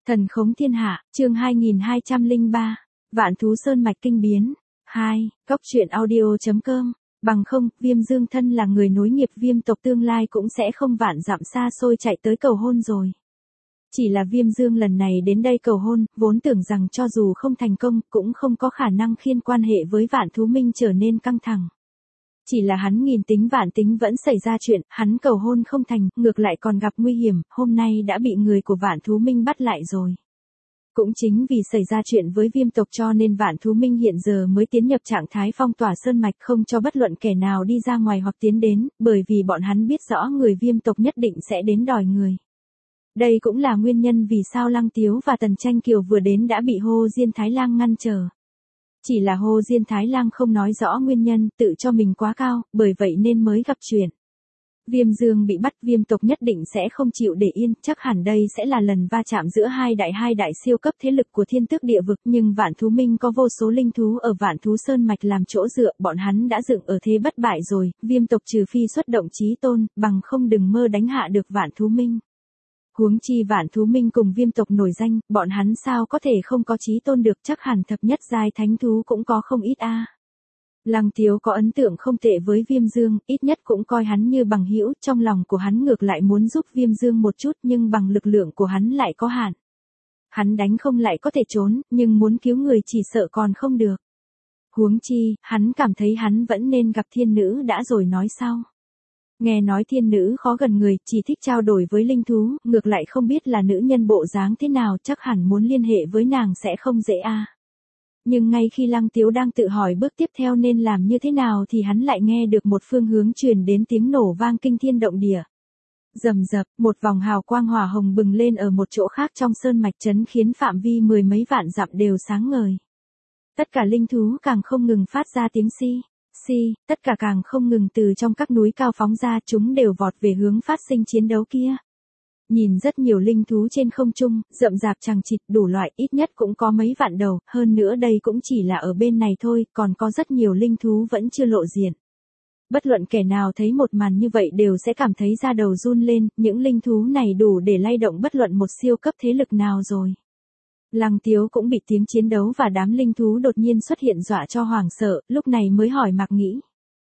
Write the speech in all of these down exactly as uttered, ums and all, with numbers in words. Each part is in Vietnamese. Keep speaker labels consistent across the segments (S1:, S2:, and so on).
S1: Thần khống thiên hạ, chương hai nghìn hai trăm lẻ ba, Vạn thú sơn mạch kinh biến. hai, Cốc truyện audio chấm com, bằng không, Viêm Dương thân là người nối nghiệp Viêm tộc tương lai cũng sẽ không vạn dặm xa xôi chạy tới cầu hôn rồi. Chỉ là Viêm Dương lần này đến đây cầu hôn, vốn tưởng rằng cho dù không thành công, cũng không có khả năng khiến quan hệ với Vạn Thú Minh trở nên căng thẳng. Chỉ là hắn nghìn tính vạn tính vẫn xảy ra chuyện, hắn cầu hôn không thành, ngược lại còn gặp nguy hiểm, hôm nay đã bị người của Vạn Thú Minh bắt lại rồi. Cũng chính vì xảy ra chuyện với Viêm tộc cho nên Vạn Thú Minh hiện giờ mới tiến nhập trạng thái phong tỏa sơn mạch, không cho bất luận kẻ nào đi ra ngoài hoặc tiến đến, bởi vì bọn hắn biết rõ người Viêm tộc nhất định sẽ đến đòi người. Đây cũng là nguyên nhân vì sao Lăng Tiếu và Tần Tranh Kiều vừa đến đã bị Hồ Diên Thái Lang ngăn trở. Chỉ là Hồ Diên Thái Lang không nói rõ nguyên nhân, tự cho mình quá cao, bởi vậy nên mới gặp chuyện. Viêm Dương bị bắt, Viêm tộc nhất định sẽ không chịu để yên, chắc hẳn đây sẽ là lần va chạm giữa hai đại hai đại siêu cấp thế lực của thiên tước địa vực, nhưng Vạn Thú Minh có vô số linh thú ở Vạn Thú Sơn Mạch làm chỗ dựa, bọn hắn đã dựng ở thế bất bại rồi, Viêm tộc trừ phi xuất động chí tôn, bằng không đừng mơ đánh hạ được Vạn Thú Minh. Huống chi Vạn Thú Minh cùng Viêm tộc nổi danh, bọn hắn sao có thể không có chí tôn được, chắc hẳn thập nhất giai thánh thú cũng có không ít a. À. Lăng Tiếu có ấn tượng không tệ với Viêm Dương, ít nhất cũng coi hắn như bằng hữu, trong lòng của hắn ngược lại muốn giúp Viêm Dương một chút nhưng bằng lực lượng của hắn lại có hạn. Hắn đánh không lại có thể trốn, nhưng muốn cứu người chỉ sợ còn không được. Huống chi, hắn cảm thấy hắn vẫn nên gặp thiên nữ đã rồi nói sau. Nghe nói thiên nữ khó gần người, chỉ thích trao đổi với linh thú, ngược lại không biết là nữ nhân bộ dáng thế nào, chắc hẳn muốn liên hệ với nàng sẽ không dễ a. À. Nhưng ngay khi Lăng Tiếu đang tự hỏi bước tiếp theo nên làm như thế nào thì hắn lại nghe được một phương hướng truyền đến tiếng nổ vang kinh thiên động địa. Rầm rập, một vòng hào quang hỏa hồng bừng lên ở một chỗ khác trong sơn mạch trấn khiến phạm vi mười mấy vạn dặm đều sáng ngời. Tất cả linh thú càng không ngừng phát ra tiếng xi. Si, tất cả càng không ngừng từ trong các núi cao phóng ra, chúng đều vọt về hướng phát sinh chiến đấu kia. Nhìn rất nhiều linh thú trên không trung, rậm rạp chằng chịt đủ loại, ít nhất cũng có mấy vạn đầu, hơn nữa đây cũng chỉ là ở bên này thôi, còn có rất nhiều linh thú vẫn chưa lộ diện. Bất luận kẻ nào thấy một màn như vậy đều sẽ cảm thấy da đầu run lên, những linh thú này đủ để lay động bất luận một siêu cấp thế lực nào rồi. Lăng Tiếu cũng bị tiếng chiến đấu và đám linh thú đột nhiên xuất hiện dọa cho hoảng sợ, lúc này mới hỏi Mạc Nghĩ.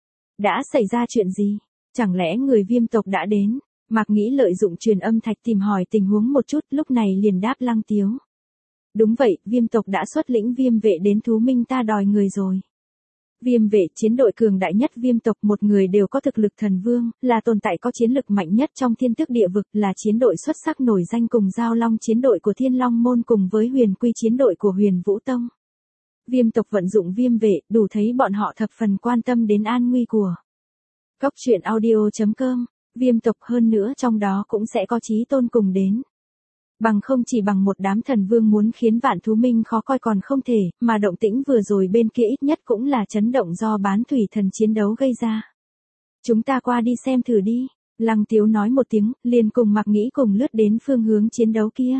S1: Đã xảy ra chuyện gì? Chẳng lẽ người Viêm tộc đã đến? Mạc Nghĩ lợi dụng truyền âm thạch tìm hỏi tình huống một chút, lúc này liền đáp Lăng Tiếu. Đúng vậy, Viêm tộc đã xuất lĩnh Viêm vệ đến Thú Minh ta đòi người rồi. Viêm vệ, chiến đội cường đại nhất Viêm tộc, một người đều có thực lực thần vương, là tồn tại có chiến lực mạnh nhất trong thiên tước địa vực, là chiến đội xuất sắc nổi danh cùng Giao Long chiến đội của Thiên Long Môn cùng với Huyền Quy chiến đội của Huyền Vũ Tông. Viêm tộc vận dụng Viêm vệ, đủ thấy bọn họ thập phần quan tâm đến an nguy của Cốc truyện audio chấm com, Viêm tộc, hơn nữa trong đó cũng sẽ có chí tôn cùng đến. Bằng không chỉ bằng một đám thần vương muốn khiến Vạn Thú Minh khó coi còn không thể, mà động tĩnh vừa rồi bên kia ít nhất cũng là chấn động do bán thủy thần chiến đấu gây ra. Chúng ta qua đi xem thử đi, Lăng Tiếu nói một tiếng, liền cùng Mạc Nghĩ cùng lướt đến phương hướng chiến đấu kia.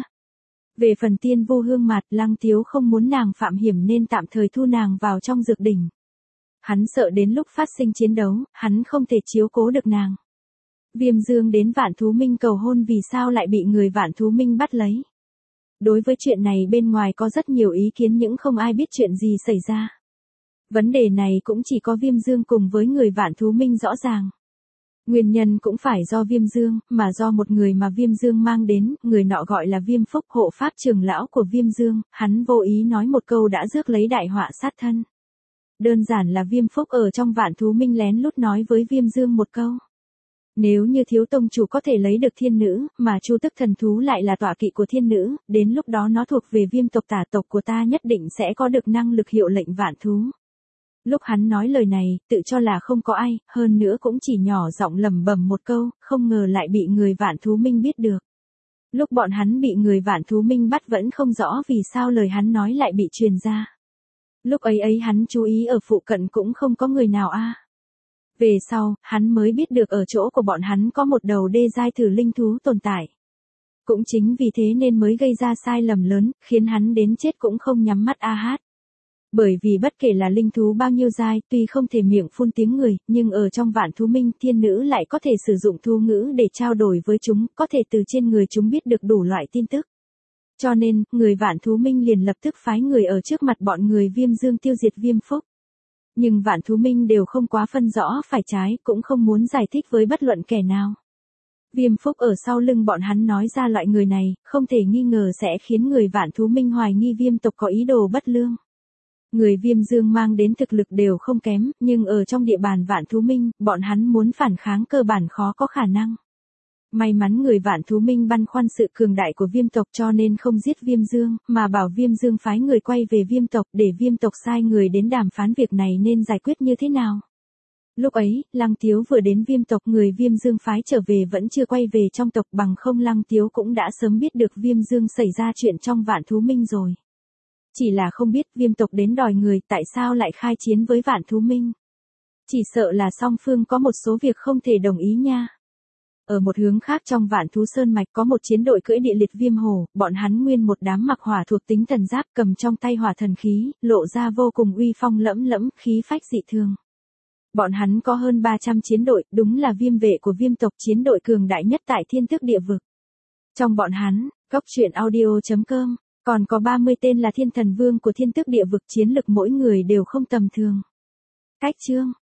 S1: Về phần Tiên Vu Hương Mạt, Lăng Tiếu không muốn nàng phạm hiểm nên tạm thời thu nàng vào trong dược đỉnh. Hắn sợ đến lúc phát sinh chiến đấu, hắn không thể chiếu cố được nàng. Viêm Dương đến Vạn Thú Minh cầu hôn vì sao lại bị người Vạn Thú Minh bắt lấy. Đối với chuyện này bên ngoài có rất nhiều ý kiến nhưng không ai biết chuyện gì xảy ra. Vấn đề này cũng chỉ có Viêm Dương cùng với người Vạn Thú Minh rõ ràng. Nguyên nhân cũng phải do Viêm Dương, mà do một người mà Viêm Dương mang đến, người nọ gọi là Viêm Phúc, hộ pháp trưởng lão của Viêm Dương, hắn vô ý nói một câu đã rước lấy đại họa sát thân. Đơn giản là Viêm Phúc ở trong Vạn Thú Minh lén lút nói với Viêm Dương một câu. Nếu như thiếu tông chủ có thể lấy được thiên nữ, mà Chu Tức thần thú lại là tọa kỵ của thiên nữ, đến lúc đó nó thuộc về Viêm tộc, tả tộc của ta nhất định sẽ có được năng lực hiệu lệnh vạn thú. Lúc hắn nói lời này, tự cho là không có ai, hơn nữa cũng chỉ nhỏ giọng lẩm bẩm một câu, không ngờ lại bị người Vạn Thú Minh biết được. Lúc bọn hắn bị người Vạn Thú Minh bắt vẫn không rõ vì sao lời hắn nói lại bị truyền ra. Lúc ấy ấy hắn chú ý ở phụ cận cũng không có người nào a. À. Về sau, hắn mới biết được ở chỗ của bọn hắn có một đầu đê giai thử linh thú tồn tại. Cũng chính vì thế nên mới gây ra sai lầm lớn, khiến hắn đến chết cũng không nhắm mắt a hát. Bởi vì bất kể là linh thú bao nhiêu giai, tuy không thể miệng phun tiếng người, nhưng ở trong Vạn Thú Minh, thiên nữ lại có thể sử dụng thu ngữ để trao đổi với chúng, có thể từ trên người chúng biết được đủ loại tin tức. Cho nên, người Vạn Thú Minh liền lập tức phái người ở trước mặt bọn người Viêm Dương tiêu diệt Viêm Phúc. Nhưng Vạn Thú Minh đều không quá phân rõ phải trái, cũng không muốn giải thích với bất luận kẻ nào. Viêm Phúc ở sau lưng bọn hắn nói ra loại người này, không thể nghi ngờ sẽ khiến người Vạn Thú Minh hoài nghi Viêm tộc có ý đồ bất lương. Người Viêm Dương mang đến thực lực đều không kém, nhưng ở trong địa bàn Vạn Thú Minh, bọn hắn muốn phản kháng cơ bản khó có khả năng. May mắn người Vạn Thú Minh băn khoăn sự cường đại của Viêm tộc cho nên không giết Viêm Dương, mà bảo Viêm Dương phái người quay về Viêm tộc để Viêm tộc sai người đến đàm phán việc này nên giải quyết như thế nào. Lúc ấy, Lăng Tiếu vừa đến Viêm tộc, người Viêm Dương phái trở về vẫn chưa quay về trong tộc, bằng không Lăng Tiếu cũng đã sớm biết được Viêm Dương xảy ra chuyện trong Vạn Thú Minh rồi. Chỉ là không biết Viêm tộc đến đòi người tại sao lại khai chiến với Vạn Thú Minh. Chỉ sợ là song phương có một số việc không thể đồng ý nha. Ở một hướng khác trong Vạn Thú Sơn Mạch có một chiến đội cưỡi địa liệt viêm hổ, bọn hắn nguyên một đám mặc hỏa thuộc tính thần giáp, cầm trong tay hỏa thần khí, lộ ra vô cùng uy phong lẫm lẫm, khí phách dị thường. Bọn hắn có hơn ba trăm chiến đội, đúng là viêm vệ của Viêm tộc, chiến đội cường đại nhất tại Thiên Tước Địa Vực. Trong bọn hắn, Cốc Truyện Audio chấm com, còn có ba mươi tên là Thiên Thần Vương của Thiên Tước Địa Vực, chiến lực mỗi người đều không tầm thường. Cách chương